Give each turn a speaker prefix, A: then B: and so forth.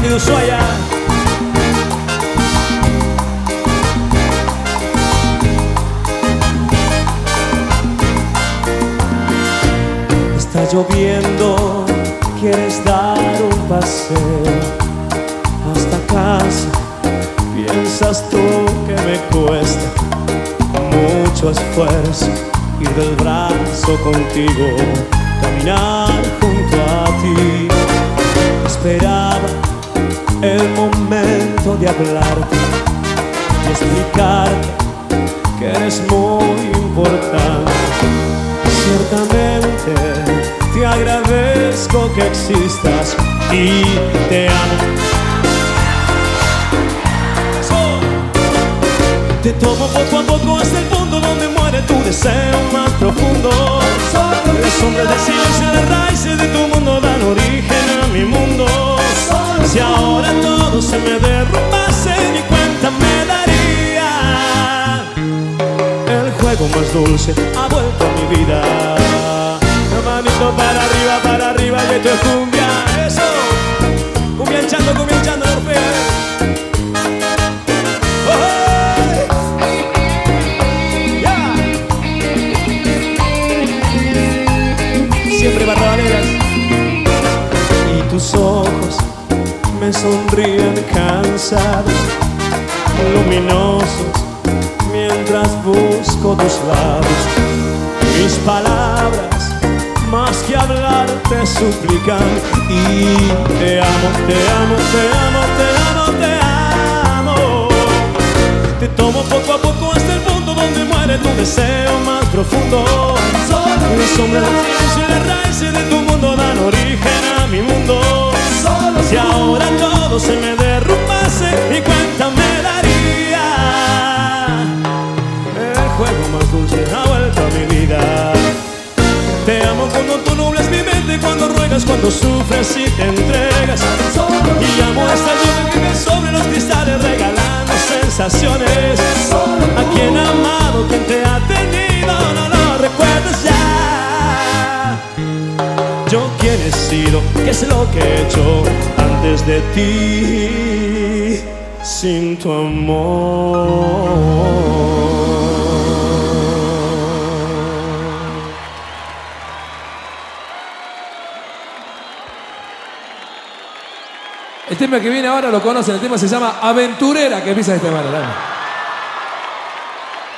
A: gente de Ushuaia. Está lloviendo, quieres dar un paseo hasta casa. Piensas tú que me cuesta mucho esfuerzo ir del brazo contigo, caminar junto a ti. Esperaba el momento de hablarte y explicarte que eres muy importante. Ciertamente te agradezco que existas y te amo. Te tomo poco a poco hasta el punto donde muere tu deseo más profundo. Las sombras del silencio y las raíces de tu mundo dan origen a mi mundo. Si ahora todo se me derrumbase, ni cuenta me daría. El juego más dulce ha vuelto a mi vida. La manito para arriba, y esto es cumbia. Eso, cumbianchando, Orfeo. Siempre barbaneras y tus ojos me sonríen cansados, luminosos, mientras busco tus labios. Mis palabras, más que hablar, te suplican y te amo, te amo, te amo, te amo, te amo. Te tomo poco a poco hasta el punto donde muere tu deseo más profundo. Las sombras del silencio y las raíces de tu mundo dan origen a mi mundo. Si ahora todo se me derrumbase, ni cuenta me daría. El juego más dulce ha vuelto a mi vida. Te amo cuando tú nublas mi mente, cuando ruegas, cuando sufres y te entregas. Y amo esta lluvia que vive sobre los cristales, regalando sensaciones. A quien ha amado, quien te ha tenido, no lo recuerdas ya. Yo quién he sido, qué es lo que he hecho antes de ti, sin tu amor.
B: El tema que viene ahora lo conocen, el tema se llama Aventurera, que empieza de esta manera.